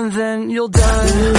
and then you'll die.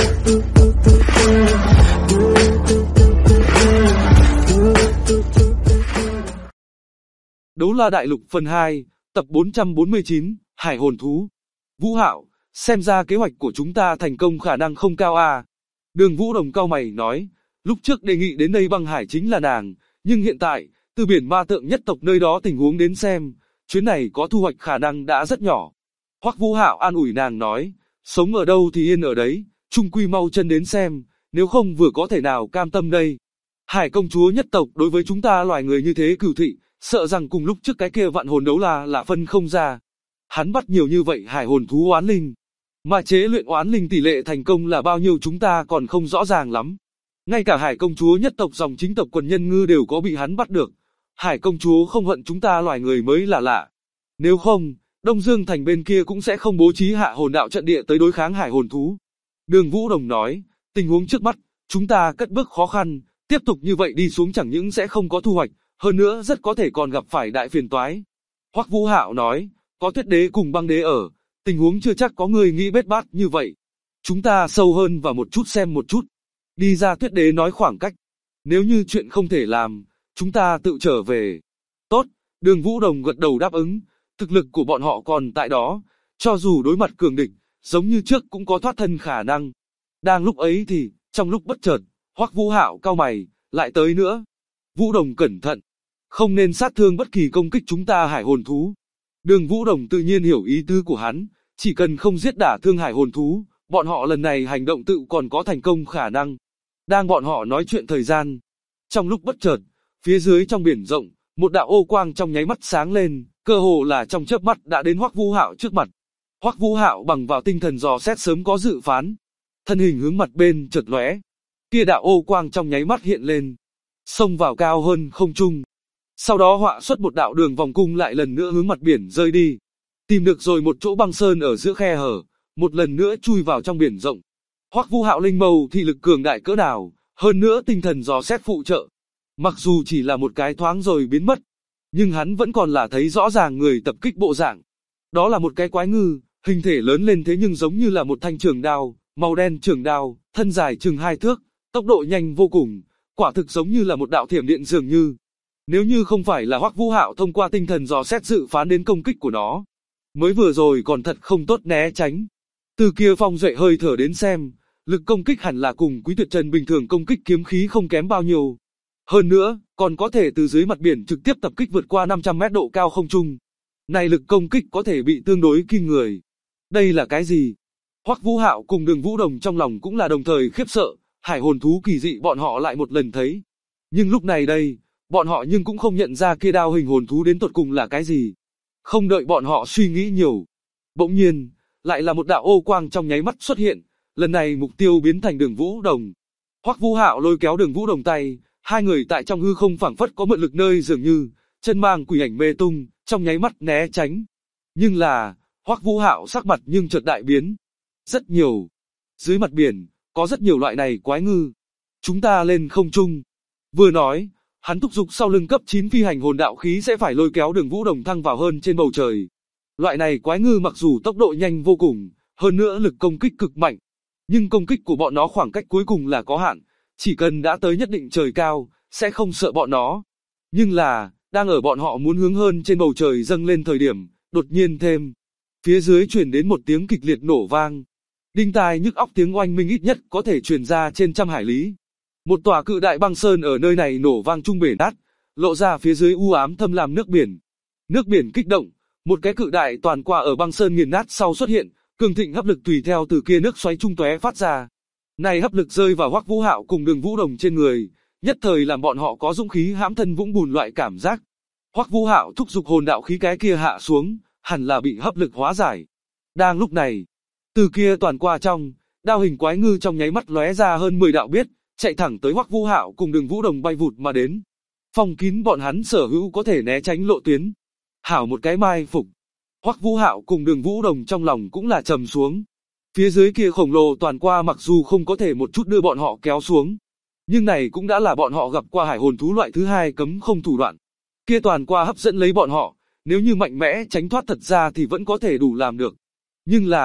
Đấu La Đại Lục phần 2, tập 449, Hải Hồn Thú. Vũ Hạo, xem ra kế hoạch của chúng ta thành công khả năng không cao à. Đường Vũ Đồng cau mày nói, lúc trước đề nghị đến đây băng hải chính là nàng, nhưng hiện tại, từ biển ma tượng nhất tộc nơi đó tình huống đến xem, chuyến này có thu hoạch khả năng đã rất nhỏ. Hoắc Vũ Hạo an ủi nàng nói, sống ở đâu thì yên ở đấy, chung quy mau chân đến xem, nếu không vừa có thể nào cam tâm đây. Hải công chúa nhất tộc đối với chúng ta loài người như thế cửu thị, sợ rằng cùng lúc trước cái kia vạn hồn đấu là phân không ra. Hắn bắt nhiều như vậy hải hồn thú oán linh, mà chế luyện oán linh tỷ lệ thành công là bao nhiêu chúng ta còn không rõ ràng lắm. Ngay cả hải công chúa nhất tộc dòng chính tộc quần nhân ngư đều có bị hắn bắt được. Hải công chúa không hận chúng ta loài người mới là lạ. Nếu không, Đông Dương thành bên kia cũng sẽ không bố trí hạ hồn đạo trận địa tới đối kháng hải hồn thú. Đường Vũ Đồng nói, tình huống trước mắt, chúng ta cất bước khó khăn, tiếp tục như vậy đi xuống chẳng những sẽ không có thu hoạch, hơn nữa rất có thể còn gặp phải đại phiền toái. Hoắc Vũ Hạo nói, có Tuyết Đế cùng Băng Đế ở, tình huống chưa chắc có người nghĩ bết bát như vậy. Chúng ta sâu hơn vào một chút xem một chút. Đi ra. Tuyết Đế nói khoảng cách. Nếu như chuyện không thể làm, chúng ta tự trở về. Tốt, Đường Vũ Đồng gật đầu đáp ứng, thực lực của bọn họ còn tại đó, cho dù đối mặt cường địch, giống như trước cũng có thoát thân khả năng. Đang lúc ấy thì, trong lúc bất chợt, Hoắc Vũ Hạo cau mày, lại tới nữa. Vũ Đồng cẩn thận, không nên sát thương bất kỳ công kích chúng ta hải hồn thú. Đường Vũ Đồng tự nhiên hiểu ý tứ của hắn, chỉ cần không giết đả thương hải hồn thú, bọn họ lần này hành động tự còn có thành công khả năng. Đang bọn họ nói chuyện thời gian, trong lúc bất chợt, phía dưới trong biển rộng, một đạo ô quang trong nháy mắt sáng lên, cơ hồ là trong chớp mắt đã đến Hoắc Vũ Hạo trước mặt. Hoắc Vũ Hạo bằng vào tinh thần dò xét sớm có dự phán, thân hình hướng mặt bên chợt lóe, kia đạo ô quang trong nháy mắt hiện lên, xông vào cao hơn không trung. Sau đó họa xuất một đạo đường vòng cung lại lần nữa hướng mặt biển rơi đi. Tìm được rồi một chỗ băng sơn ở giữa khe hở, một lần nữa chui vào trong biển rộng. Hoắc Vũ Hạo linh mâu thị lực cường đại cỡ nào, hơn nữa tinh thần dò xét phụ trợ. Mặc dù chỉ là một cái thoáng rồi biến mất, nhưng hắn vẫn còn là thấy rõ ràng người tập kích bộ dạng. Đó là một cái quái ngư, hình thể lớn lên thế nhưng giống như là một thanh trường đao, màu đen trường đao, thân dài chừng 2 thước, tốc độ nhanh vô cùng, quả thực giống như là một đạo thiểm điện dường như. Nếu như không phải là Hoắc Vũ Hạo thông qua tinh thần dò xét dự phán đến công kích của nó, mới vừa rồi còn thật không tốt né tránh. Từ kia phong duệ hơi thở đến xem, lực công kích hẳn là cùng Quý Tuyệt Trần bình thường công kích kiếm khí không kém bao nhiêu. Hơn nữa, còn có thể từ dưới mặt biển trực tiếp tập kích vượt qua 500 mét độ cao không trung. Này lực công kích có thể bị tương đối kinh người. Đây là cái gì? Hoắc Vũ Hạo cùng Đường Vũ Đồng trong lòng cũng là đồng thời khiếp sợ, hải hồn thú kỳ dị bọn họ lại một lần thấy. Nhưng lúc này đây, bọn họ nhưng cũng không nhận ra kia đao hình hồn thú đến tột cùng là cái gì. Không đợi bọn họ suy nghĩ nhiều. Bỗng nhiên, lại là một đạo ô quang trong nháy mắt xuất hiện, lần này mục tiêu biến thành Đường Vũ Đồng. Hoắc Vũ Hạo lôi kéo Đường Vũ Đồng tay, hai người tại trong hư không phảng phất có mượn lực nơi dường như, chân mang quỷ ảnh mê tung, trong nháy mắt né tránh. Nhưng là, Hoắc Vũ Hạo sắc mặt nhưng chợt đại biến. Rất nhiều. Dưới mặt biển, có rất nhiều loại này quái ngư. Chúng ta lên không trung. Vừa nói, hắn thúc giục sau lưng cấp 9 phi hành hồn đạo khí sẽ phải lôi kéo Đường Vũ Đồng thăng vào hơn trên bầu trời. Loại này quái ngư mặc dù tốc độ nhanh vô cùng, hơn nữa lực công kích cực mạnh, nhưng công kích của bọn nó khoảng cách cuối cùng là có hạn, chỉ cần đã tới nhất định trời cao, sẽ không sợ bọn nó. Nhưng là, đang ở bọn họ muốn hướng hơn trên bầu trời dâng lên thời điểm, đột nhiên thêm, phía dưới truyền đến một tiếng kịch liệt nổ vang. Đinh tai nhức óc tiếng oanh minh ít nhất có thể truyền ra trên trăm hải lý. Một tòa cự đại băng sơn ở nơi này nổ vang trung bể nát, lộ ra phía dưới u ám thâm lam nước biển. Nước biển kích động, một cái cự đại toàn qua ở băng sơn nghiền nát sau xuất hiện, cường thịnh hấp lực tùy theo từ kia nước xoáy trung tóe phát ra. Này hấp lực rơi vào Hoắc Vũ Hạo cùng Đường Vũ Đồng trên người, nhất thời làm bọn họ có dũng khí hãm thân vũng bùn loại cảm giác. Hoắc Vũ Hạo thúc giục hồn đạo khí cái kia hạ xuống, hẳn là bị hấp lực hóa giải. Đang lúc này, từ kia toàn qua trong, đao hình quái ngư trong nháy mắt lóe ra hơn 10 đạo biết, chạy thẳng tới Hoắc Vũ Hạo cùng Đường Vũ Đồng bay vụt mà đến. Phong kín bọn hắn sở hữu có thể né tránh lộ tuyến. Hảo một cái mai phục. Hoắc Vũ Hạo cùng Đường Vũ Đồng trong lòng cũng là trầm xuống. Phía dưới kia khổng lồ toàn qua mặc dù không có thể một chút đưa bọn họ kéo xuống, nhưng này cũng đã là bọn họ gặp qua hải hồn thú loại thứ hai cấm không thủ đoạn. Kia toàn qua hấp dẫn lấy bọn họ, nếu như mạnh mẽ tránh thoát thật ra thì vẫn có thể đủ làm được. Nhưng là,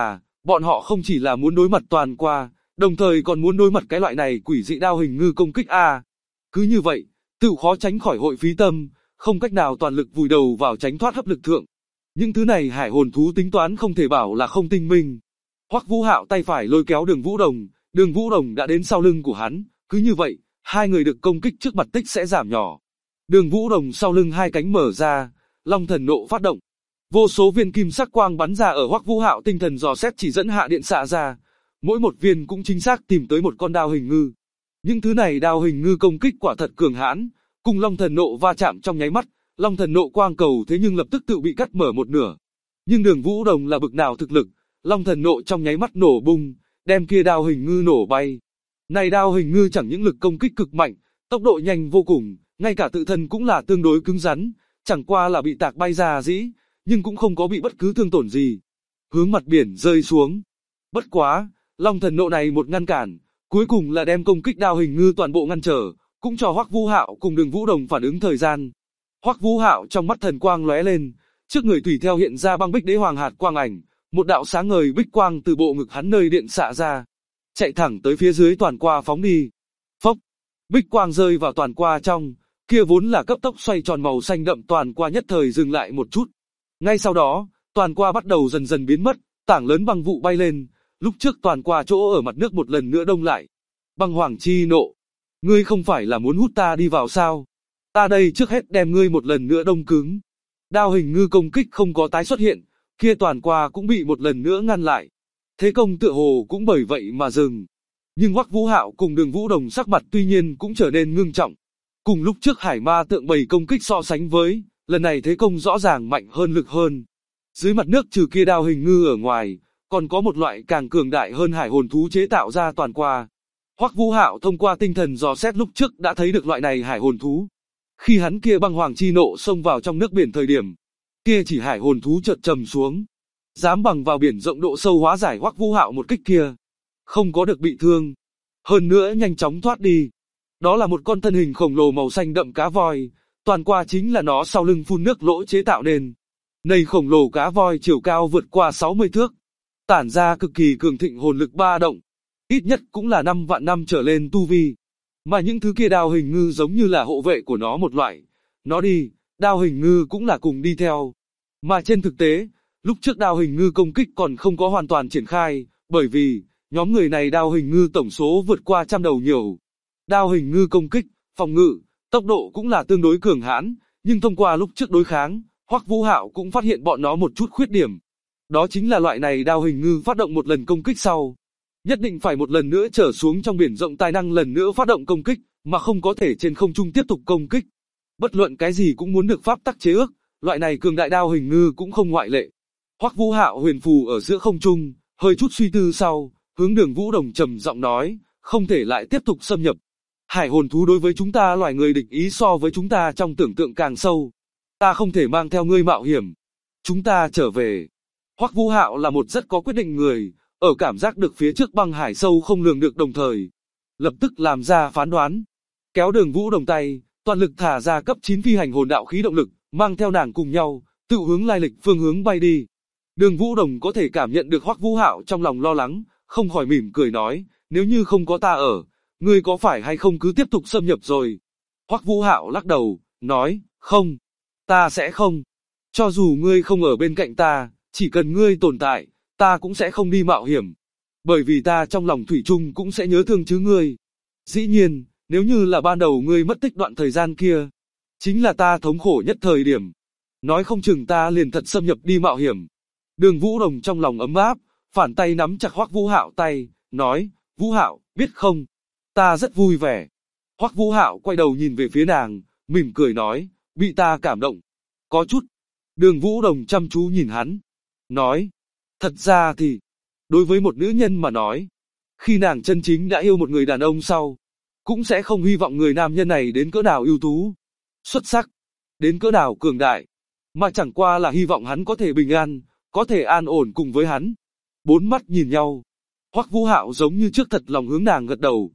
Bọn họ không chỉ là muốn đối mặt toàn qua, đồng thời còn muốn đối mặt cái loại này quỷ dị đao hình ngư công kích a. Cứ như vậy, tự khó tránh khỏi hội phí tâm, không cách nào toàn lực vùi đầu vào tránh thoát hấp lực thượng. Những thứ này hải hồn thú tính toán không thể bảo là không tinh minh. Hoắc Vũ Hạo tay phải lôi kéo Đường Vũ Đồng đã đến sau lưng của hắn, cứ như vậy, hai người được công kích trước mặt tích sẽ giảm nhỏ. Đường Vũ Đồng sau lưng hai cánh mở ra, Long Thần Nộ phát động. Vô số viên kim sắc quang bắn ra ở Hoắc Vũ Hạo tinh thần dò xét chỉ dẫn hạ điện xạ ra, mỗi một viên cũng chính xác tìm tới một con đao hình ngư. Những thứ này đao hình ngư công kích quả thật cường hãn, cùng Long Thần Nộ va chạm trong nháy mắt, Long Thần Nộ quang cầu thế nhưng lập tức tự bị cắt mở một nửa. Nhưng Đường Vũ Đồng là bực nào thực lực, Long Thần Nộ trong nháy mắt nổ bung, đem kia đao hình ngư nổ bay. Này đao hình ngư chẳng những lực công kích cực mạnh, tốc độ nhanh vô cùng, ngay cả tự thân cũng là tương đối cứng rắn, chẳng qua là bị tạc bay ra dĩ, nhưng cũng không có bị bất cứ thương tổn gì. Hướng mặt biển rơi xuống. Bất quá, Long Thần Nộ này một ngăn cản, cuối cùng là đem công kích đao hình ngư toàn bộ ngăn trở, cũng cho Hoắc Vũ Hạo cùng Đường Vũ Đồng phản ứng thời gian. Hoắc Vũ Hạo trong mắt thần quang lóe lên, trước người tùy theo hiện ra băng bích đế hoàng hạt quang ảnh, một đạo sáng ngời bích quang từ bộ ngực hắn nơi điện xạ ra, chạy thẳng tới phía dưới toàn qua phóng đi. Phốc, bích quang rơi vào toàn qua trong, kia vốn là cấp tốc xoay tròn màu xanh đậm toàn qua nhất thời dừng lại một chút. Ngay sau đó, toàn qua bắt đầu dần dần biến mất, tảng lớn băng vụ bay lên, lúc trước toàn qua chỗ ở mặt nước một lần nữa đông lại. Băng Hoàng chi nộ, ngươi không phải là muốn hút ta đi vào sao? Ta đây trước hết đem ngươi một lần nữa đông cứng. Đao hình ngư công kích không có tái xuất hiện, kia toàn qua cũng bị một lần nữa ngăn lại. Thế công tựa hồ cũng bởi vậy mà dừng. Nhưng Hoắc Vũ Hạo cùng Đường Vũ Đồng sắc mặt tuy nhiên cũng trở nên ngưng trọng. Cùng lúc trước hải ma tượng bầy công kích so sánh với, lần này thế công rõ ràng mạnh hơn lực hơn. Dưới mặt nước trừ kia đao hình ngư ở ngoài, còn có một loại càng cường đại hơn hải hồn thú chế tạo ra toàn qua. Hoắc Vũ Hạo thông qua tinh thần dò xét lúc trước đã thấy được loại này hải hồn thú. Khi hắn kia băng hoàng chi nộ xông vào trong nước biển thời điểm, kia chỉ hải hồn thú chợt trầm xuống, dám bằng vào biển rộng độ sâu hóa giải Hoắc Vũ Hạo một kích kia, không có được bị thương, hơn nữa nhanh chóng thoát đi. Đó là một con thân hình khổng lồ màu xanh đậm cá voi, toàn qua chính là nó sau lưng phun nước lỗ chế tạo nên. Này khổng lồ cá voi chiều cao vượt qua 60 thước, tản ra cực kỳ cường thịnh hồn lực ba động, ít nhất cũng là 5 vạn năm trở lên tu vi. Mà những thứ kia đao hình ngư giống như là hộ vệ của nó một loại. Nó đi, đao hình ngư cũng là cùng đi theo. Mà trên thực tế, lúc trước đao hình ngư công kích còn không có hoàn toàn triển khai, bởi vì, nhóm người này đao hình ngư tổng số vượt qua 100 đầu nhiều. Đao hình ngư công kích, phòng ngự, tốc độ cũng là tương đối cường hãn, nhưng thông qua lúc trước đối kháng, Hoắc Vũ Hạo cũng phát hiện bọn nó một chút khuyết điểm. Đó chính là loại này đao hình ngư phát động một lần công kích sau, nhất định phải một lần nữa trở xuống trong biển rộng tài năng lần nữa phát động công kích, mà không có thể trên không trung tiếp tục công kích. Bất luận cái gì cũng muốn được pháp tắc chế ước, loại này cường đại đao hình ngư cũng không ngoại lệ. Hoắc Vũ Hạo huyền phù ở giữa không trung, hơi chút suy tư sau, hướng Đường Vũ Đồng trầm giọng nói, không thể lại tiếp tục xâm nhập. Hải hồn thú đối với chúng ta loài người địch ý so với chúng ta trong tưởng tượng càng sâu. Ta không thể mang theo ngươi mạo hiểm. Chúng ta trở về. Hoắc Vũ Hạo là một rất có quyết định người, ở cảm giác được phía trước băng hải sâu không lường được đồng thời, lập tức làm ra phán đoán. Kéo Đường Vũ Đồng tay, toàn lực thả ra cấp 9 phi hành hồn đạo khí động lực, mang theo nàng cùng nhau, tự hướng lai lịch phương hướng bay đi. Đường Vũ Đồng có thể cảm nhận được Hoắc Vũ Hạo trong lòng lo lắng, không khỏi mỉm cười nói, nếu như không có ta ở, ngươi có phải hay không cứ tiếp tục xâm nhập rồi. Hoắc Vũ Hạo lắc đầu, nói, không, ta sẽ không. Cho dù ngươi không ở bên cạnh ta, chỉ cần ngươi tồn tại, ta cũng sẽ không đi mạo hiểm. Bởi vì ta trong lòng thủy chung cũng sẽ nhớ thương chứ ngươi. Dĩ nhiên, nếu như là ban đầu ngươi mất tích đoạn thời gian kia, chính là ta thống khổ nhất thời điểm. Nói không chừng ta liền thật xâm nhập đi mạo hiểm. Đường Vũ Đồng trong lòng ấm áp, phản tay nắm chặt Hoắc Vũ Hạo tay, nói, Vũ Hạo, biết không? Ta rất vui vẻ. Hoắc Vũ Hạo quay đầu nhìn về phía nàng, mỉm cười nói, bị ta cảm động. Có chút. Đường Vũ Đồng chăm chú nhìn hắn, nói, thật ra thì, đối với một nữ nhân mà nói, khi nàng chân chính đã yêu một người đàn ông sau, cũng sẽ không hy vọng người nam nhân này đến cỡ nào ưu tú, xuất sắc, đến cỡ nào cường đại, mà chẳng qua là hy vọng hắn có thể bình an, có thể an ổn cùng với hắn. Bốn mắt nhìn nhau, Hoắc Vũ Hạo giống như trước thật lòng hướng nàng gật đầu,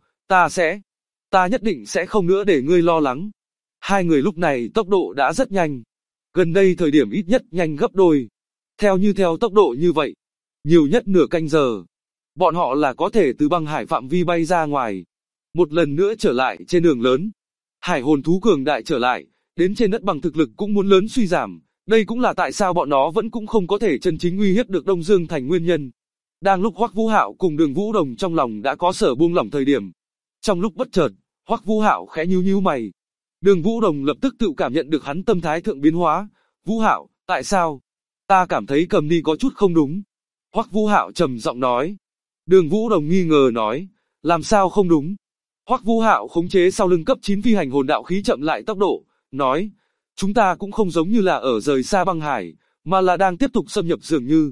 ta nhất định sẽ không nữa để ngươi lo lắng. Hai người lúc này tốc độ đã rất nhanh, gần đây thời điểm ít nhất nhanh gấp đôi. Theo tốc độ như vậy, nhiều nhất nửa canh giờ. Bọn họ là có thể từ băng hải phạm vi bay ra ngoài. Một lần nữa trở lại trên đường lớn. Hải hồn thú cường đại trở lại, đến trên đất bằng thực lực cũng muốn lớn suy giảm. Đây cũng là tại sao bọn nó vẫn cũng không có thể chân chính uy hiếp được Đông Dương Thành nguyên nhân. Đang lúc Hoắc Vũ Hạo cùng Đường Vũ Đồng trong lòng đã có sở buông lỏng thời điểm. Trong lúc bất chợt, Hoắc Vũ Hạo khẽ nhíu nhíu mày. Đường Vũ Đồng lập tức tự cảm nhận được hắn tâm thái thượng biến hóa. Vũ Hạo, tại sao? Ta cảm thấy cầm ni có chút không đúng. Hoắc Vũ Hạo trầm giọng nói. Đường Vũ Đồng nghi ngờ nói. Làm sao không đúng? Hoắc Vũ Hạo khống chế sau lưng cấp 9 phi hành hồn đạo khí chậm lại tốc độ, nói. Chúng ta cũng không giống như là ở rời xa băng hải, mà là đang tiếp tục xâm nhập dường như.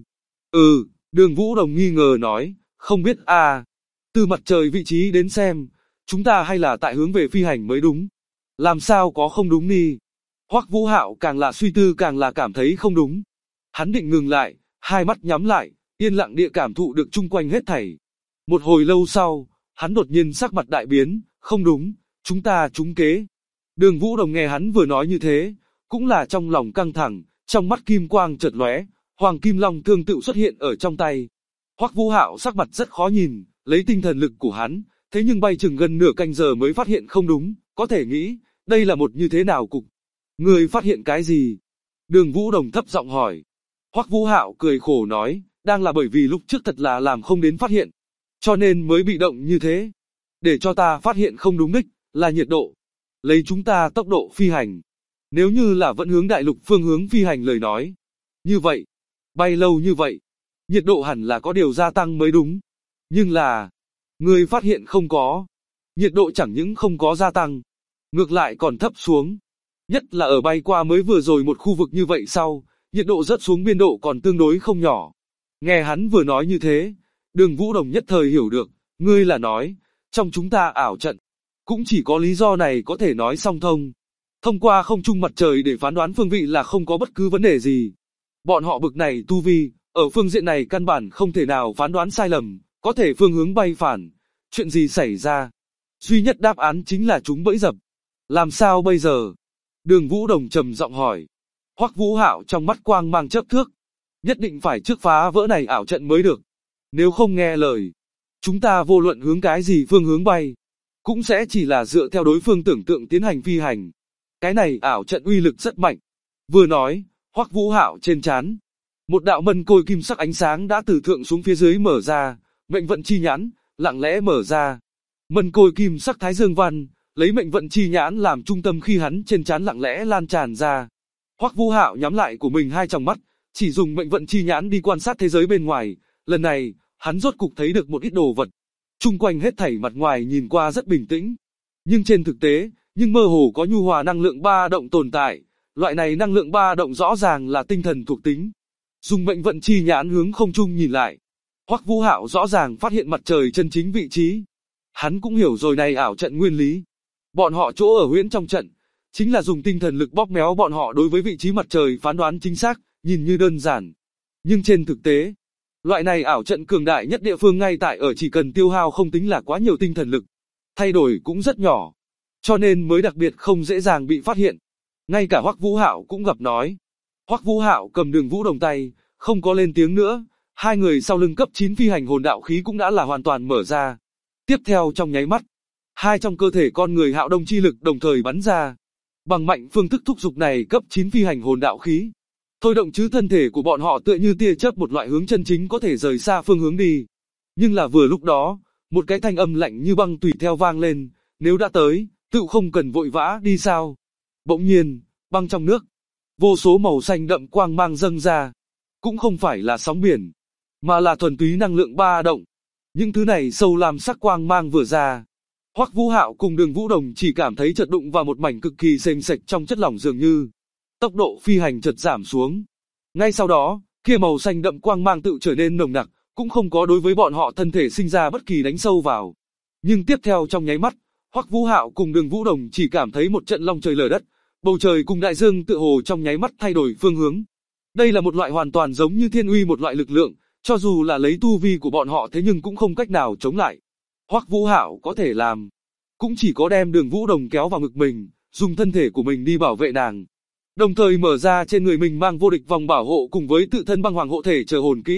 Đường Vũ Đồng nghi ngờ nói. Không biết à. Từ mặt trời vị trí đến xem, chúng ta hay là tại hướng về phi hành mới đúng. Làm sao có không đúng ni? Hoắc Vũ Hạo càng là suy tư càng là cảm thấy không đúng. Hắn định ngừng lại, hai mắt nhắm lại, yên lặng địa cảm thụ được chung quanh hết thảy. Một hồi lâu sau, hắn đột nhiên sắc mặt đại biến, không đúng, chúng ta trúng kế. Đường Vũ Đồng nghe hắn vừa nói như thế, cũng là trong lòng căng thẳng, trong mắt kim quang chợt lóe, Hoàng Kim Long thương tự xuất hiện ở trong tay. Hoắc Vũ Hạo sắc mặt rất khó nhìn, lấy tinh thần lực của hắn, thế nhưng bay chừng gần nửa canh giờ mới phát hiện không đúng, có thể nghĩ, đây là một như thế nào cục. Người phát hiện cái gì? Đường Vũ Đồng thấp giọng hỏi. Hoắc Vũ Hạo cười khổ nói, đang là bởi vì lúc trước thật là làm không đến phát hiện, cho nên mới bị động như thế. Để cho ta phát hiện không đúng đích, là nhiệt độ. Lấy chúng ta tốc độ phi hành. Nếu như là vẫn hướng đại lục phương hướng phi hành lời nói. Như vậy, bay lâu như vậy, nhiệt độ hẳn là có điều gia tăng mới đúng. Nhưng là, người phát hiện không có. Nhiệt độ chẳng những không có gia tăng, ngược lại còn thấp xuống. Nhất là ở bay qua mới vừa rồi một khu vực như vậy sau, nhiệt độ rớt xuống biên độ còn tương đối không nhỏ. Nghe hắn vừa nói như thế, Đường Vũ Đồng nhất thời hiểu được, ngươi là nói, trong chúng ta ảo trận, cũng chỉ có lý do này có thể nói song thông. Thông qua không trung mặt trời để phán đoán phương vị là không có bất cứ vấn đề gì. Bọn họ bực này tu vi, ở phương diện này căn bản không thể nào phán đoán sai lầm, có thể phương hướng bay phản. Chuyện gì xảy ra? Duy nhất đáp án chính là chúng bẫy dập. Làm sao bây giờ? Đường Vũ Đồng trầm giọng hỏi. Hoắc Vũ Hạo trong mắt quang mang chớp thước. Nhất định phải trước phá vỡ này ảo trận mới được. Nếu không nghe lời, chúng ta vô luận hướng cái gì phương hướng bay, cũng sẽ chỉ là dựa theo đối phương tưởng tượng tiến hành phi hành. Cái này ảo trận uy lực rất mạnh. Vừa nói, Hoắc Vũ Hạo trên trán, một đạo mân côi kim sắc ánh sáng đã từ thượng xuống phía dưới mở ra, mệnh vận chi nhãn, lặng lẽ mở ra. Mân côi kim sắc thái dương văn, lấy mệnh vận chi nhãn làm trung tâm khi hắn trên trán lặng lẽ lan tràn ra. Hoắc Vũ Hạo nhắm lại của mình hai tròng mắt, chỉ dùng mệnh vận chi nhãn đi quan sát thế giới bên ngoài. Lần này, hắn rốt cục thấy được một ít đồ vật. Chung quanh hết thảy mặt ngoài nhìn qua rất bình tĩnh, nhưng trên thực tế, mơ hồ có nhu hòa năng lượng ba động tồn tại. Loại này năng lượng ba động rõ ràng là tinh thần thuộc tính. Dùng mệnh vận chi nhãn hướng không trung nhìn lại, Hoắc Vũ Hạo rõ ràng phát hiện mặt trời chân chính vị trí. Hắn cũng hiểu rồi này ảo trận nguyên lý. Bọn họ chỗ ở huyễn trong trận, chính là dùng tinh thần lực bóp méo bọn họ đối với vị trí mặt trời phán đoán chính xác, nhìn như đơn giản. Nhưng trên thực tế, loại này ảo trận cường đại nhất địa phương ngay tại ở chỉ cần tiêu hao không tính là quá nhiều tinh thần lực. Thay đổi cũng rất nhỏ, cho nên mới đặc biệt không dễ dàng bị phát hiện. Ngay cả Hoắc Vũ Hạo cũng gặp nói. Hoắc Vũ Hạo cầm Đường Vũ Đồng tay, không có lên tiếng nữa. Hai người sau lưng cấp 9 phi hành hồn đạo khí cũng đã là hoàn toàn mở ra. Tiếp theo trong nháy mắt, hai trong cơ thể con người Hạo Đông chi lực đồng thời bắn ra. Bằng mạnh phương thức thúc dục này cấp 9 phi hành hồn đạo khí, thôi động chứ thân thể của bọn họ tựa như tia chớp một loại hướng chân chính có thể rời xa phương hướng đi. Nhưng là vừa lúc đó, một cái thanh âm lạnh như băng tùy theo vang lên, nếu đã tới, tự không cần vội vã đi sao. Bỗng nhiên, băng trong nước, vô số màu xanh đậm quang mang dâng ra, cũng không phải là sóng biển, mà là thuần túy năng lượng ba động. Những thứ này sâu lam sắc quang mang vừa ra, Hoắc Vũ Hạo cùng Đường Vũ Đồng chỉ cảm thấy chợt đụng vào một mảnh cực kỳ sền sệt trong chất lỏng dường như. Tốc độ phi hành chợt giảm xuống. Ngay sau đó, kia màu xanh đậm quang mang tự trở nên nồng nặc, cũng không có đối với bọn họ thân thể sinh ra bất kỳ đánh sâu vào. Nhưng tiếp theo trong nháy mắt, Hoắc Vũ Hạo cùng Đường Vũ Đồng chỉ cảm thấy một trận long trời lở đất, bầu trời cùng đại dương tựa hồ trong nháy mắt thay đổi phương hướng. Đây là một loại hoàn toàn giống như thiên uy một loại lực lượng, cho dù là lấy tu vi của bọn họ thế nhưng cũng không cách nào chống lại. Hoắc Vũ Hạo có thể làm, cũng chỉ có đem Đường Vũ Đồng kéo vào ngực mình, dùng thân thể của mình đi bảo vệ nàng. Đồng thời mở ra trên người mình mang vô địch vòng bảo hộ cùng với tự thân băng hoàng hộ thể chờ hồn kỹ,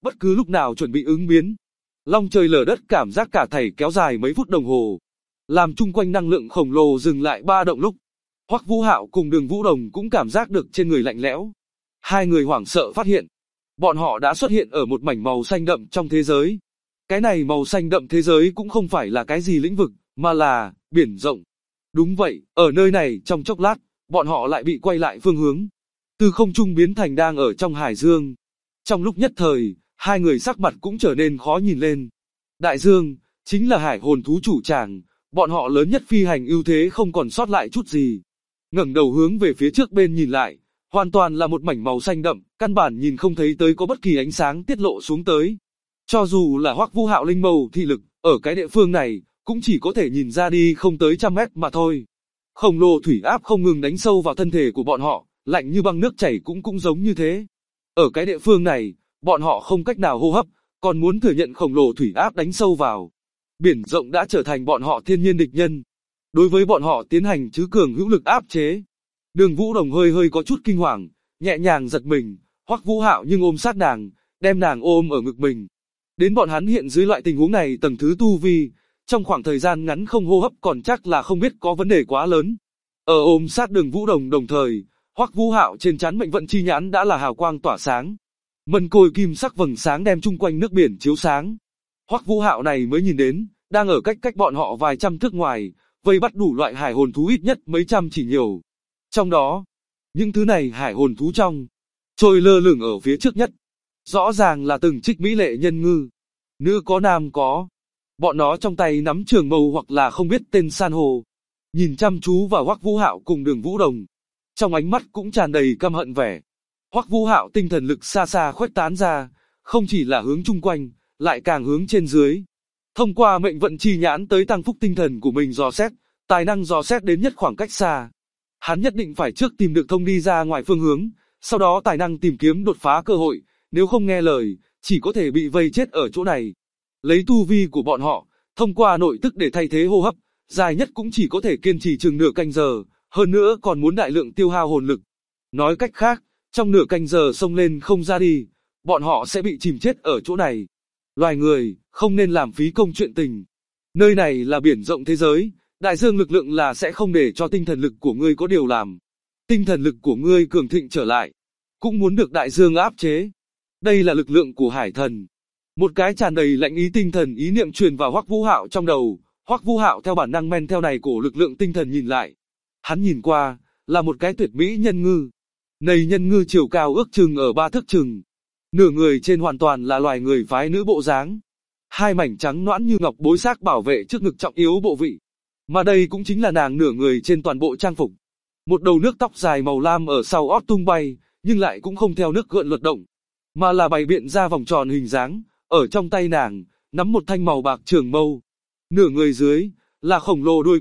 bất cứ lúc nào chuẩn bị ứng biến. Long trời lở đất cảm giác cả thảy kéo dài mấy phút đồng hồ, làm chung quanh năng lượng khổng lồ dừng lại ba động lúc. Hoắc Vũ Hạo cùng Đường Vũ Đồng cũng cảm giác được trên người lạnh lẽo. Hai người hoảng sợ phát hiện, bọn họ đã xuất hiện ở một mảnh màu xanh đậm trong thế giới. Cái này màu xanh đậm thế giới cũng không phải là cái gì lĩnh vực, mà là biển rộng. Đúng vậy, ở nơi này trong chốc lát, bọn họ lại bị quay lại phương hướng. Từ không trung biến thành đang ở trong hải dương. Trong lúc nhất thời, hai người sắc mặt cũng trở nên khó nhìn lên. Đại dương, chính là hải hồn thú chủ tràng, bọn họ lớn nhất phi hành ưu thế không còn sót lại chút gì. Ngẩng đầu hướng về phía trước bên nhìn lại, hoàn toàn là một mảnh màu xanh đậm, căn bản nhìn không thấy tới có bất kỳ ánh sáng tiết lộ xuống tới. Cho dù là Hoắc Vũ Hạo linh mâu thị lực, ở cái địa phương này, cũng chỉ có thể nhìn ra đi không tới 100 mét mà thôi. Khổng lồ thủy áp không ngừng đánh sâu vào thân thể của bọn họ, lạnh như băng nước chảy cũng giống như thế. Ở cái địa phương này, bọn họ không cách nào hô hấp, còn muốn thừa nhận khổng lồ thủy áp đánh sâu vào. Biển rộng đã trở thành bọn họ thiên nhiên địch nhân. Đối với bọn họ tiến hành trứ cường hữu lực áp chế. Đường Vũ Đồng hơi có chút kinh hoàng, nhẹ nhàng giật mình, Hoắc Vũ Hạo nhưng ôm sát nàng, đem nàng ôm ở ngực mình. Đến bọn hắn hiện dưới loại tình huống này tầng thứ tu vi, trong khoảng thời gian ngắn không hô hấp còn chắc là không biết có vấn đề quá lớn. Ở ôm sát Đường Vũ Đồng đồng thời, Hoắc Vũ Hạo trên trán mệnh vận chi nhãn đã là hào quang tỏa sáng. Mân côi kim sắc vầng sáng đem chung quanh nước biển chiếu sáng. Hoắc Vũ Hạo này mới nhìn đến, đang ở cách bọn họ vài trăm thước ngoài, vây bắt đủ loại hải hồn thú ít nhất mấy trăm chỉ nhiều. Trong đó, những thứ này hải hồn thú trong, trôi lơ lửng ở phía trước nhất. Rõ ràng là từng trích mỹ lệ nhân ngư. Nữ có nam có. Bọn nó trong tay nắm trường mâu hoặc là không biết tên san hô. Nhìn chăm chú vào Hoắc Vũ Hạo cùng Đường Vũ Đồng. Trong ánh mắt cũng tràn đầy căm hận vẻ. Hoắc Vũ Hạo tinh thần lực xa xa khuếch tán ra, không chỉ là hướng chung quanh, lại càng hướng trên dưới. Thông qua mệnh vận chi nhãn tới tăng phúc tinh thần của mình dò xét, tài năng dò xét đến nhất khoảng cách xa. Hắn nhất định phải trước tìm được thông đi ra ngoài phương hướng, sau đó tài năng tìm kiếm đột phá cơ hội, nếu không nghe lời, chỉ có thể bị vây chết ở chỗ này. Lấy tu vi của bọn họ, thông qua nội tức để thay thế hô hấp, dài nhất cũng chỉ có thể kiên trì chừng nửa canh giờ, hơn nữa còn muốn đại lượng tiêu hao hồn lực. Nói cách khác, trong nửa canh giờ xông lên không ra đi, bọn họ sẽ bị chìm chết ở chỗ này. Loài người, không nên làm phí công chuyện tình. Nơi này là biển rộng thế giới, đại dương lực lượng là sẽ không để cho tinh thần lực của ngươi có điều làm. Tinh thần lực của ngươi cường thịnh trở lại, cũng muốn được đại dương áp chế. Đây là lực lượng của hải thần. Một cái tràn đầy lạnh ý tinh thần ý niệm truyền vào Hoắc Vũ Hạo trong đầu. Hoắc Vũ Hạo theo bản năng men theo này cổ lực lượng tinh thần nhìn lại. Hắn nhìn qua, là một cái tuyệt mỹ nhân ngư. Này nhân ngư chiều cao ước chừng ở 3 thước chừng. Nửa người trên hoàn toàn là loài người phái nữ bộ dáng. Hai mảnh trắng nõn như ngọc bối xác bảo vệ trước ngực trọng yếu bộ vị. Mà đây cũng chính là nàng nửa người trên toàn bộ trang phục. Một đầu nước tóc dài màu lam ở sau ót tung bay, nhưng lại cũng không theo nước gợn luật động, mà là bày biện ra vòng tròn hình dáng. Ở trong tay nàng, nắm một thanh màu bạc trường mâu. Nửa người dưới, là khổng lồ đuôi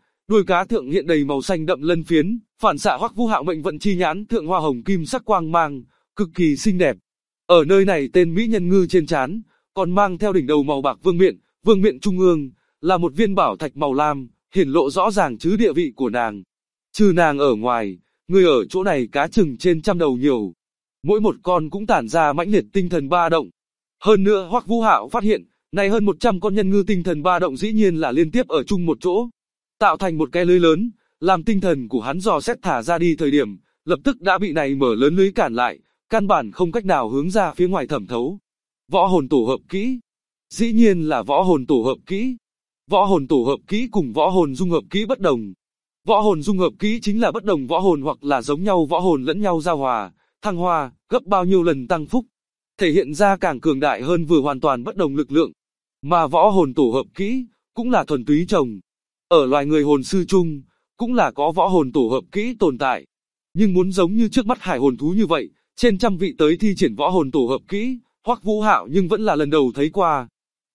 cá thượng hiện đầy màu xanh đậm lân phiến, phản xạ Hoắc Vũ Hạo mệnh vận chi nhãn thượng hoa hồng kim sắc quang mang, cực kỳ xinh đẹp. Ở nơi này tên mỹ nhân ngư trên trán, còn mang theo đỉnh đầu màu bạc vương miện trung ương, là một viên bảo thạch màu lam, hiển lộ rõ ràng chứ địa vị của nàng. Trừ nàng ở ngoài, người ở chỗ này cá chừng trên 100 đầu nhiều. Mỗi một con cũng tản ra mãnh liệt tinh thần ba động. Hơn nữa Hoắc Vũ Hạo phát hiện, này hơn 100 con nhân ngư tinh thần ba động dĩ nhiên là liên tiếp ở chung một chỗ, tạo thành một cái lưới lớn, làm tinh thần của hắn dò xét thả ra đi thời điểm, lập tức đã bị này mở lớn lưới cản lại, căn bản không cách nào hướng ra phía ngoài thẩm thấu. Võ hồn tổ hợp kỹ, dĩ nhiên là võ hồn tổ hợp kỹ. Võ hồn tổ hợp kỹ cùng võ hồn dung hợp kỹ bất đồng. Võ hồn dung hợp kỹ chính là bất đồng võ hồn hoặc là giống nhau võ hồn lẫn nhau giao hòa, thăng hoa, gấp bao nhiêu lần tăng phúc, thể hiện ra càng cường đại hơn vừa hoàn toàn bất đồng lực lượng. Mà võ hồn tổ hợp kỹ, cũng là thuần túy trồng. Ở loài người hồn sư chung, cũng là có võ hồn tổ hợp kỹ tồn tại. Nhưng muốn giống như trước mắt hải hồn thú như vậy, trên trăm vị tới thi triển võ hồn tổ hợp kỹ, Hoắc Vũ Hạo nhưng vẫn là lần đầu thấy qua.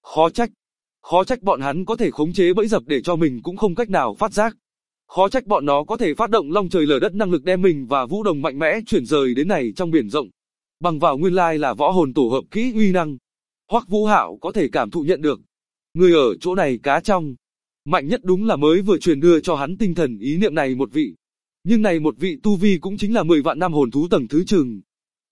Khó trách bọn hắn có thể khống chế bẫy dập để cho mình cũng không cách nào phát giác. Khó trách bọn nó có thể phát động long trời lở đất năng lực đem mình và Vũ Đồng mạnh mẽ chuyển rời đến này trong biển rộng. Bằng vào nguyên lai là võ hồn tổ hợp kỹ uy năng. Hoắc Vũ Hạo có thể cảm thụ nhận được. Người ở chỗ này cá trong. Mạnh nhất đúng là mới vừa truyền đưa cho hắn tinh thần ý niệm này một vị. Nhưng này một vị tu vi cũng chính là 10 vạn năm hồn thú tầng thứ chừng.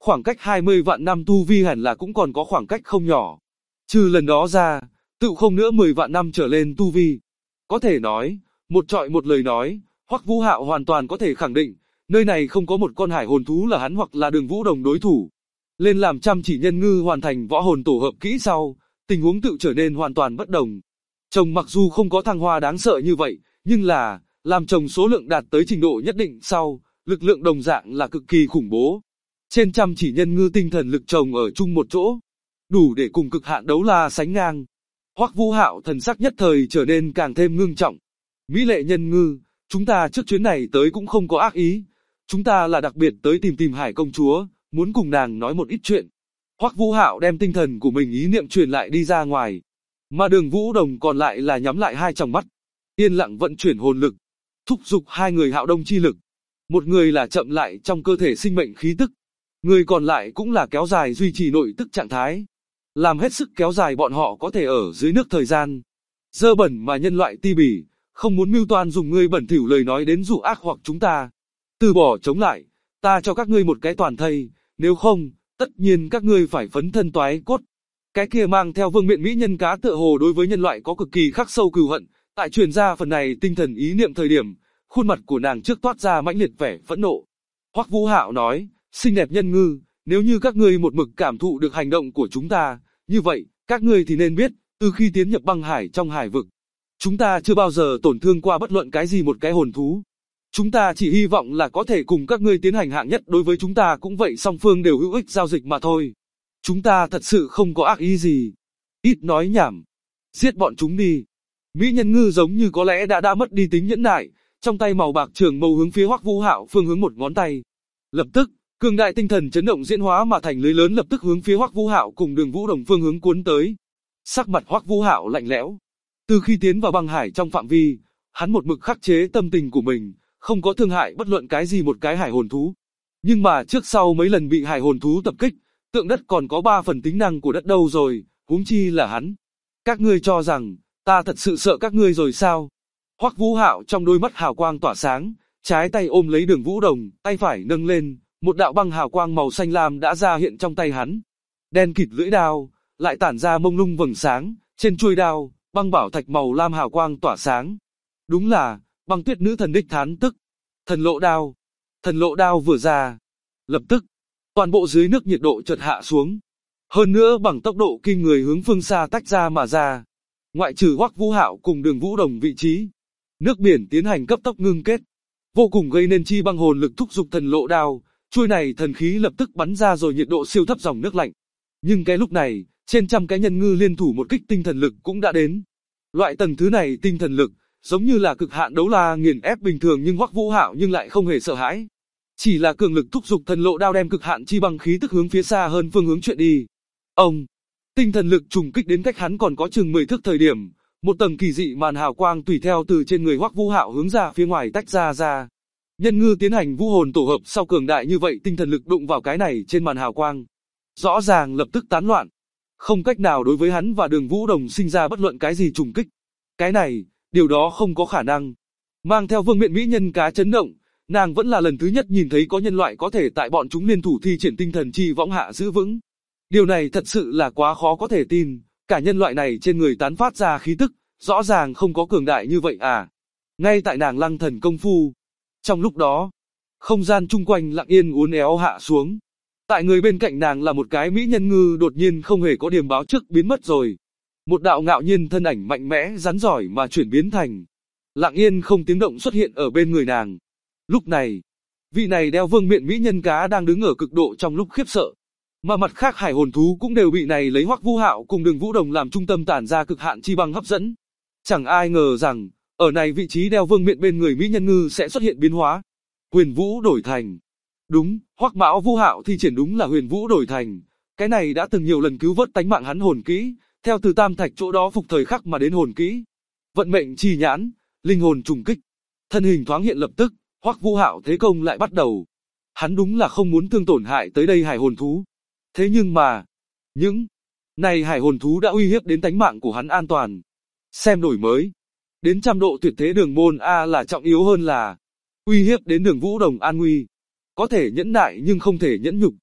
Khoảng cách 20 vạn năm tu vi hẳn là cũng còn có khoảng cách không nhỏ. Trừ lần đó ra, tự không nữa 10 vạn năm trở lên tu vi. Có thể nói, một trọi một lời nói, Hoắc Vũ Hạo hoàn toàn có thể khẳng định, nơi này không có một con hải hồn thú là hắn hoặc là Đường Vũ Đồng đối thủ. Lên làm chăm chỉ nhân ngư hoàn thành võ hồn tổ hợp kỹ sau, tình huống tự trở nên hoàn toàn bất đồng. Chồng mặc dù không có thăng hoa đáng sợ như vậy, nhưng là, làm chồng số lượng đạt tới trình độ nhất định sau, lực lượng đồng dạng là cực kỳ khủng bố. Trên chăm chỉ nhân ngư tinh thần lực chồng ở chung một chỗ, đủ để cùng cực hạn đấu la sánh ngang. Hoắc Vũ Hạo thần sắc nhất thời trở nên càng thêm ngưng trọng. Mỹ lệ nhân ngư, chúng ta trước chuyến này tới cũng không có ác ý. Chúng ta là đặc biệt tới tìm Hải công chúa, muốn cùng nàng nói một ít chuyện. Hoắc Vũ Hạo đem tinh thần của mình ý niệm truyền lại đi ra ngoài. Mà Đường Vũ Đồng còn lại là nhắm lại hai tròng mắt, yên lặng vận chuyển hồn lực, thúc giục hai người Hạo Đông chi lực. Một người là chậm lại trong cơ thể sinh mệnh khí tức, người còn lại cũng là kéo dài duy trì nội tức trạng thái, làm hết sức kéo dài bọn họ có thể ở dưới nước thời gian. Dơ bẩn mà nhân loại ti bỉ, không muốn mưu toan dùng ngươi bẩn thỉu lời nói đến dụ ác hoặc chúng ta. Từ bỏ chống lại, ta cho các ngươi một cái toàn thây, nếu không, tất nhiên các ngươi phải phấn thân toái cốt. Cái kia mang theo vương miện mỹ nhân cá tựa hồ đối với nhân loại có cực kỳ khắc sâu cừu hận, tại truyền ra phần này tinh thần ý niệm thời điểm, khuôn mặt của nàng trước toát ra mãnh liệt vẻ phẫn nộ. Hoắc Vũ Hạo nói, xinh đẹp nhân ngư, nếu như các ngươi một mực cảm thụ được hành động của chúng ta, như vậy, các ngươi thì nên biết, từ khi tiến nhập băng hải trong hải vực, chúng ta chưa bao giờ tổn thương qua bất luận cái gì một cái hồn thú. Chúng ta chỉ hy vọng là có thể cùng các ngươi tiến hành hạng nhất, đối với chúng ta cũng vậy, song phương đều hữu ích giao dịch mà thôi. Chúng ta thật sự không có ác ý gì. Ít nói nhảm. Giết bọn chúng đi. Mỹ nhân ngư giống như có lẽ đã mất đi tính nhẫn nại, trong tay màu bạc trường mâu hướng phía Hoắc Vũ Hạo phương hướng một ngón tay. Lập tức, cường đại tinh thần chấn động diễn hóa mà thành lưới lớn lập tức hướng phía Hoắc Vũ Hạo cùng Đường Vũ Đồng phương hướng cuốn tới. Sắc mặt Hoắc Vũ Hạo lạnh lẽo. Từ khi tiến vào băng hải trong phạm vi, hắn một mực khắc chế tâm tình của mình, không có thương hại bất luận cái gì một cái hải hồn thú. Nhưng mà trước sau mấy lần bị hải hồn thú tập kích, tượng đất còn có 3 phần tính năng của đất đâu rồi, huống chi là hắn. Các ngươi cho rằng, ta thật sự sợ các ngươi rồi sao? Hoắc Vũ Hạo trong đôi mắt hào quang tỏa sáng, trái tay ôm lấy Đường Vũ Đồng, tay phải nâng lên, một đạo băng hào quang màu xanh lam đã ra hiện trong tay hắn. Đen kịt lưỡi đao, lại tản ra mông lung vầng sáng, trên chuôi đao, băng bảo thạch màu lam hào quang tỏa sáng. Đúng là, băng tuyết nữ thần đích thán tức. Thần lộ đao. Thần lộ đao vừa ra, lập tức, toàn bộ dưới nước nhiệt độ chợt hạ xuống. Hơn nữa bằng tốc độ kinh người hướng phương xa tách ra mà ra. Ngoại trừ Hoắc Vũ Hạo cùng Đường Vũ Đồng vị trí, nước biển tiến hành cấp tốc ngưng kết, vô cùng gây nên chi băng hồn lực thúc giục thần lộ đao, chuôi này thần khí lập tức bắn ra rồi nhiệt độ siêu thấp dòng nước lạnh. Nhưng cái lúc này, trên trăm cái nhân ngư liên thủ một kích tinh thần lực cũng đã đến. Loại tầng thứ này tinh thần lực, giống như là cực hạn đấu la nghiền ép bình thường, nhưng Hoắc Vũ Hạo nhưng lại không hề sợ hãi. Chỉ là cường lực thúc giục thần lộ đao đem cực hạn chi băng khí tức hướng phía xa hơn phương hướng chuyện đi. Ông, tinh thần lực trùng kích đến cách hắn còn có chừng 10 thước thời điểm, một tầng kỳ dị màn hào quang tùy theo từ trên người Hoắc Vũ Hạo hướng ra phía ngoài tách ra. Nhân ngư tiến hành vũ hồn tổ hợp sau cường đại như vậy, tinh thần lực đụng vào cái này trên màn hào quang, rõ ràng lập tức tán loạn, không cách nào đối với hắn và Đường Vũ Đồng sinh ra bất luận cái gì trùng kích. Cái này, điều đó không có khả năng. Mang theo vương miện mỹ nhân cá chấn động, nàng vẫn là lần thứ nhất nhìn thấy có nhân loại có thể tại bọn chúng liên thủ thi triển tinh thần chi võng hạ giữ vững. Điều này thật sự là quá khó có thể tin, cả nhân loại này trên người tán phát ra khí tức, rõ ràng không có cường đại như vậy à. Ngay tại nàng lăng thần công phu, trong lúc đó, không gian chung quanh lặng yên uốn éo hạ xuống. Tại người bên cạnh nàng là một cái mỹ nhân ngư đột nhiên không hề có điềm báo trước biến mất rồi. Một đạo ngạo nhiên thân ảnh mạnh mẽ rắn giỏi mà chuyển biến thành lặng yên không tiếng động xuất hiện ở bên người nàng. Lúc này, vị này đeo vương miện mỹ nhân cá đang đứng ở cực độ trong lúc khiếp sợ. Mà mặt khác hải hồn thú cũng đều bị này lấy Hoắc Vũ Hạo cùng Đường Vũ Đồng làm trung tâm tản ra cực hạn chi băng hấp dẫn. Chẳng ai ngờ rằng, ở này vị trí đeo vương miện bên người mỹ nhân ngư sẽ xuất hiện biến hóa. Huyền Vũ đổi thành. Đúng, Hoắc Mão Vũ Hạo thi triển đúng là Huyền Vũ đổi thành. Cái này đã từng nhiều lần cứu vớt tánh mạng hắn hồn kỹ, theo từ Tam Thạch chỗ đó phục thời khắc mà đến hồn kỹ. Vận mệnh chi nhãn, linh hồn trùng kích. Thân hình thoáng hiện lập tức, Hoắc Vũ Hạo thế công lại bắt đầu. Hắn đúng là không muốn thương tổn hại tới đây hải hồn thú. Thế nhưng mà, những này hải hồn thú đã uy hiếp đến tánh mạng của hắn an toàn. Xem đổi mới. Đến 100 độ tuyệt thế đường môn A là trọng yếu hơn là uy hiếp đến Đường Vũ Đồng an nguy. Có thể nhẫn nại nhưng không thể nhẫn nhục.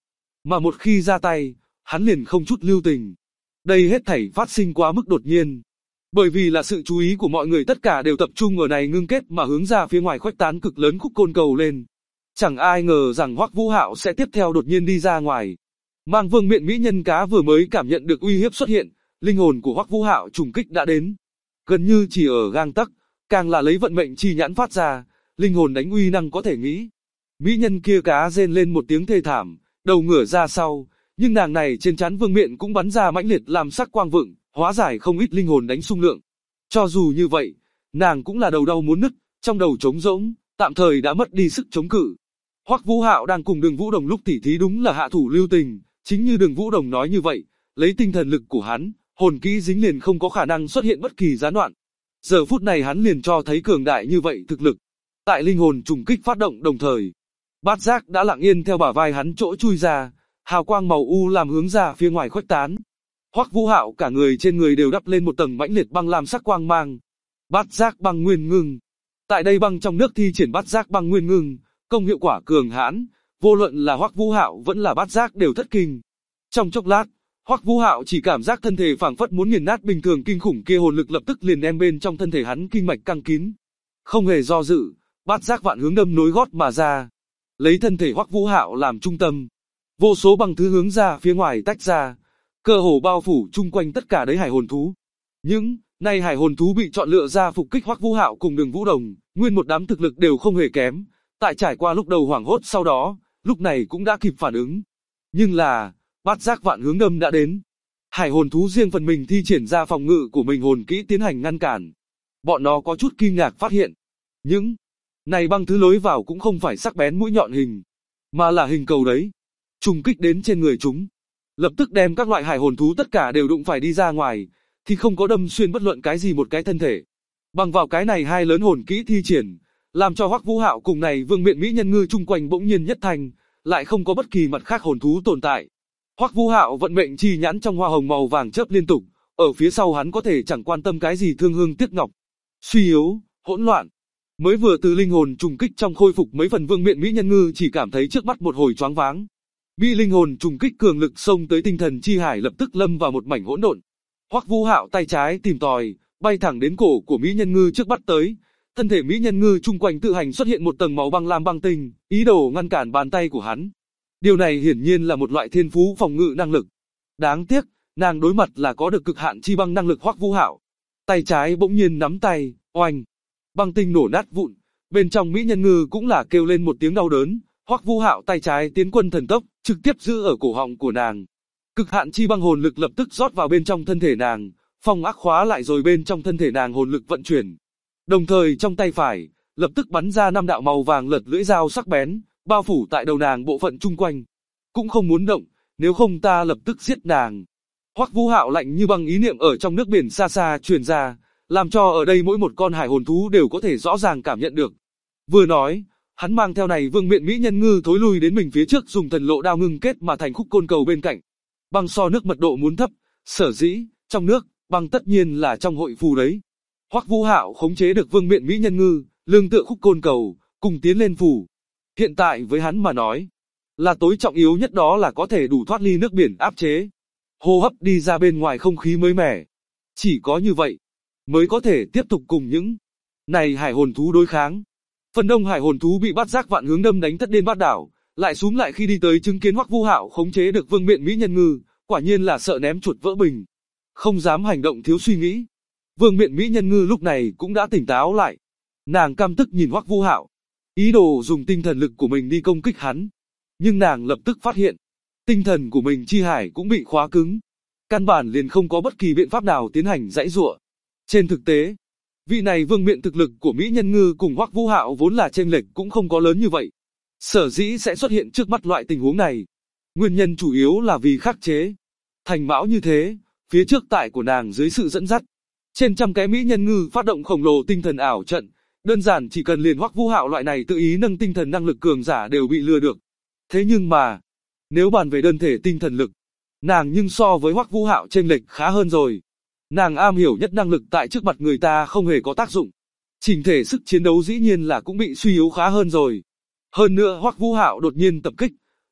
Mà một khi ra tay, hắn liền không chút lưu tình. Đây hết thảy phát sinh quá mức đột nhiên. Bởi vì là sự chú ý của mọi người tất cả đều tập trung ở này ngưng kết mà hướng ra phía ngoài khuếch tán cực lớn khúc côn cầu lên. Chẳng ai ngờ rằng Hoắc Vũ Hạo sẽ tiếp theo đột nhiên đi ra ngoài. Mang vương miện mỹ nhân cá vừa mới cảm nhận được uy hiếp xuất hiện, linh hồn của Hoắc Vũ Hạo trùng kích đã đến. Gần như chỉ ở gang tấc, càng là lấy vận mệnh chi nhãn phát ra, linh hồn đánh uy năng có thể nghĩ. Mỹ nhân kia cá rên lên một tiếng thê thảm, đầu ngửa ra sau, nhưng nàng này trên trán vương miện cũng bắn ra mãnh liệt làm sắc quang vựng, hóa giải không ít linh hồn đánh xung lượng. Cho dù như vậy, nàng cũng là đầu đau muốn nứt, trong đầu trống rỗng, tạm thời đã mất đi sức chống cự. Hoắc Vũ Hạo đang cùng Đường Vũ Đồng lúc tỉ thí đúng là hạ thủ lưu tình, chính như Đường Vũ Đồng nói như vậy, lấy tinh thần lực của hắn, hồn kỹ dính liền không có khả năng xuất hiện bất kỳ gián đoạn. Giờ phút này hắn liền cho thấy cường đại như vậy thực lực. Tại linh hồn trùng kích phát động đồng thời, bát giác đã lặng yên theo bả vai hắn chỗ chui ra, hào quang màu u làm hướng ra phía ngoài khuếch tán. Hoắc Vũ Hạo cả người trên người đều đắp lên một tầng mãnh liệt băng lam sắc quang mang. Bát giác băng nguyên ngưng. Tại đây băng trong nước thi triển bát giác băng nguyên ngưng, công hiệu quả cường hãn, vô luận là Hoắc Vũ Hạo vẫn là bát giác đều thất kinh. Trong chốc lát, Hoắc Vũ Hạo chỉ cảm giác thân thể phảng phất muốn nghiền nát bình thường kinh khủng kia hồn lực lập tức liền đem bên trong thân thể hắn kinh mạch căng kín. Không hề do dự, bát giác vạn hướng đâm nối gót mà ra. Lấy thân thể Hoắc Vũ Hạo làm trung tâm, vô số băng thứ hướng ra phía ngoài tách ra, cơ hồ bao phủ chung quanh tất cả đấy hải hồn thú. Những này hải hồn thú bị chọn lựa ra phục kích Hoắc Vũ Hạo cùng Đường Vũ Đồng, nguyên một đám thực lực đều không hề kém. Tại trải qua lúc đầu hoảng hốt sau đó, lúc này cũng đã kịp phản ứng. Nhưng là, bát giác vạn hướng đâm đã đến. Hải hồn thú riêng phần mình thi triển ra phòng ngự của mình hồn kỹ tiến hành ngăn cản. Bọn nó có chút kinh ngạc phát hiện. Những này băng thứ lối vào cũng không phải sắc bén mũi nhọn hình, mà là hình cầu đấy. Trùng kích đến trên người chúng. Lập tức đem các loại hải hồn thú tất cả đều đụng phải đi ra ngoài, thì không có đâm xuyên bất luận cái gì một cái thân thể. Bằng vào cái này hai lớn hồn kỹ thi triển, làm cho Hoắc Vũ Hạo cùng này vương miện mỹ nhân ngư chung quanh bỗng nhiên nhất thành, lại không có bất kỳ mặt khác hồn thú tồn tại. Hoắc Vũ Hạo vận mệnh chi nhãn trong hoa hồng màu vàng chớp liên tục, ở phía sau hắn có thể chẳng quan tâm cái gì thương hương tiếc ngọc. Suy yếu, hỗn loạn. Mới vừa từ linh hồn trùng kích trong khôi phục mấy phần vương miện mỹ nhân ngư chỉ cảm thấy trước mắt một hồi choáng váng. Bị linh hồn trùng kích cường lực xông tới tinh thần chi hải lập tức lâm vào một mảnh hỗn độn. Hoắc Vũ Hạo tay trái tìm tòi, bay thẳng đến cổ của mỹ nhân ngư trước bắt tới. Thân thể mỹ nhân ngư chung quanh tự hành xuất hiện một tầng màu băng lam băng tinh, ý đồ ngăn cản bàn tay của hắn. Điều này hiển nhiên là một loại thiên phú phòng ngự năng lực. Đáng tiếc, nàng đối mặt là có được cực hạn chi băng năng lực Hoắc Vũ Hạo. Tay trái bỗng nhiên nắm tay, oanh, băng tinh nổ nát vụn. Bên trong mỹ nhân ngư cũng là kêu lên một tiếng đau đớn. Hoắc Vũ Hạo tay trái tiến quân thần tốc, trực tiếp giữ ở cổ họng của nàng. Cực hạn chi băng hồn lực lập tức rót vào bên trong thân thể nàng, phong ác khóa lại rồi bên trong thân thể nàng hồn lực vận chuyển. Đồng thời trong tay phải, lập tức bắn ra 5 đạo màu vàng lật lưỡi dao sắc bén, bao phủ tại đầu nàng bộ phận chung quanh. Cũng không muốn động, nếu không ta lập tức giết nàng. Hoắc Vũ Hạo lạnh như băng ý niệm ở trong nước biển xa xa truyền ra, làm cho ở đây mỗi một con hải hồn thú đều có thể rõ ràng cảm nhận được. Vừa nói, hắn mang theo này vương miện mỹ nhân ngư thối lui đến mình phía trước dùng thần lộ đao ngưng kết mà thành khúc côn cầu bên cạnh. Băng so nước mật độ muốn thấp, sở dĩ, trong nước, băng tất nhiên là trong hội phù đấy. Hoắc Vũ Hạo khống chế được vương miện mỹ nhân ngư, lương tựa khúc côn cầu, cùng tiến lên phù. Hiện tại với hắn mà nói, là tối trọng yếu nhất đó là có thể đủ thoát ly nước biển áp chế. Hô hấp đi ra bên ngoài không khí mới mẻ. Chỉ có như vậy, mới có thể tiếp tục cùng những này hải hồn thú đối kháng. Phần đông hải hồn thú bị bát giác vạn hướng đâm đánh thất điên bát đảo, lại súm lại khi đi tới chứng kiến Hoắc Vũ Hạo khống chế được vương miện mỹ nhân ngư, quả nhiên là sợ ném chuột vỡ bình. Không dám hành động thiếu suy nghĩ. Vương miện mỹ nhân ngư lúc này cũng đã tỉnh táo lại. Nàng căm tức nhìn Hoắc Vũ Hạo, ý đồ dùng tinh thần lực của mình đi công kích hắn. Nhưng nàng lập tức phát hiện, tinh thần của mình chi hải cũng bị khóa cứng. Căn bản liền không có bất kỳ biện pháp nào tiến hành giãy giụa. Trên thực tế, vị này vương miện thực lực của mỹ nhân ngư cùng Hoắc Vũ Hạo vốn là chênh lệch cũng không có lớn như vậy. Sở dĩ sẽ xuất hiện trước mắt loại tình huống này. Nguyên nhân chủ yếu là vì khắc chế. Thành mão như thế, phía trước tại của nàng dưới sự dẫn dắt. Trên trăm cái mỹ nhân ngư phát động khổng lồ tinh thần ảo trận. Đơn giản chỉ cần liền Hoắc Vũ Hạo loại này tự ý nâng tinh thần năng lực cường giả đều bị lừa được. Thế nhưng mà, nếu bàn về đơn thể tinh thần lực, nàng nhưng so với Hoắc Vũ Hạo chênh lệch khá hơn rồi. Nàng am hiểu nhất năng lực tại trước mặt người ta không hề có tác dụng. Chỉnh thể sức chiến đấu dĩ nhiên là cũng bị suy yếu khá hơn rồi. Hơn nữa Hoắc Vũ Hạo đột nhiên tập kích,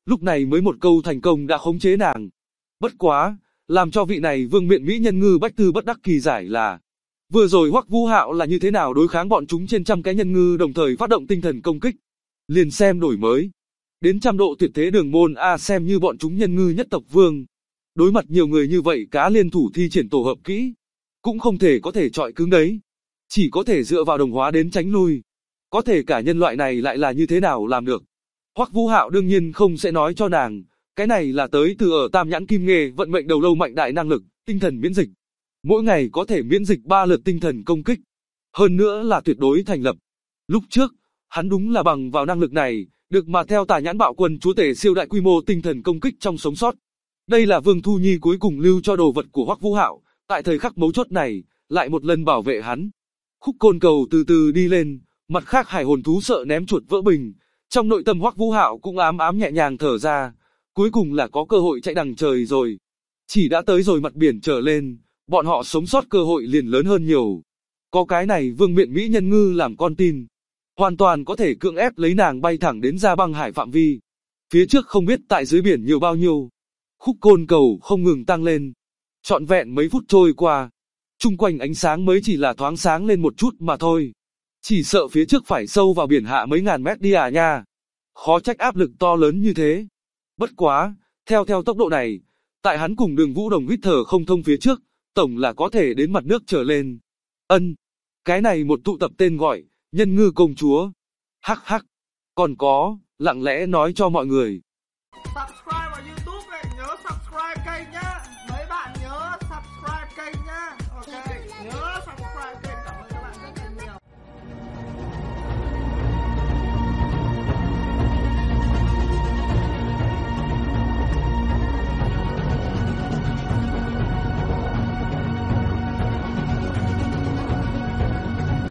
lúc này mới một câu thành công đã khống chế nàng. Bất quá, làm cho vị này vương miện mỹ nhân ngư Bách Tư bất đắc kỳ giải là, vừa rồi Hoắc Vũ Hạo là như thế nào đối kháng bọn chúng trên trăm cái nhân ngư đồng thời phát động tinh thần công kích. Liền xem đổi mới. Đến trăm độ tuyệt thế đường môn A xem như bọn chúng nhân ngư nhất tộc vương. Đối mặt nhiều người như vậy cá liên thủ thi triển tổ hợp kỹ. Cũng không thể có thể chọi cứng đấy. Chỉ có thể dựa vào đồng hóa đến tránh lui. Có thể cả nhân loại này lại là như thế nào làm được. Hoắc Vũ Hạo đương nhiên không sẽ nói cho nàng. Cái này là tới từ ở Tam Nhãn Kim Nghê vận mệnh đầu lâu mạnh đại năng lực, tinh thần miễn dịch. Mỗi ngày có thể miễn dịch 3 lượt tinh thần công kích. Hơn nữa là tuyệt đối thành lập. Lúc trước, hắn đúng là bằng vào năng lực này, được mà theo Tà Nhãn Bạo Quân chúa tể siêu đại quy mô tinh thần công kích trong sống sót. Đây là Vương Thu Nhi cuối cùng lưu cho đồ vật của Hoắc Vũ Hạo, tại thời khắc mấu chốt này, lại một lần bảo vệ hắn. Khúc côn cầu từ từ đi lên, mặt khác hải hồn thú sợ ném chuột vỡ bình, trong nội tâm Hoắc Vũ Hạo cũng ám ám nhẹ nhàng thở ra, cuối cùng là có cơ hội chạy đằng trời rồi. Chỉ đã tới rồi mặt biển trở lên, bọn họ sống sót cơ hội liền lớn hơn nhiều. Có cái này vương miện mỹ nhân ngư làm con tin, hoàn toàn có thể cưỡng ép lấy nàng bay thẳng đến ra băng hải phạm vi. Phía trước không biết tại dưới biển nhiều bao nhiêu. Khúc côn cầu không ngừng tăng lên. Trọn vẹn mấy phút trôi qua, chung quanh ánh sáng mới chỉ là thoáng sáng lên một chút mà thôi. Chỉ sợ phía trước phải sâu vào biển hạ mấy ngàn mét đi à nha. Khó trách áp lực to lớn như thế. Bất quá, theo tốc độ này, tại hắn cùng Đường Vũ Đồng hít thở không thông phía trước, tổng là có thể đến mặt nước trở lên. Cái này một tụ tập tên gọi, nhân ngư công chúa. Hắc hắc, còn có, lặng lẽ nói cho mọi người,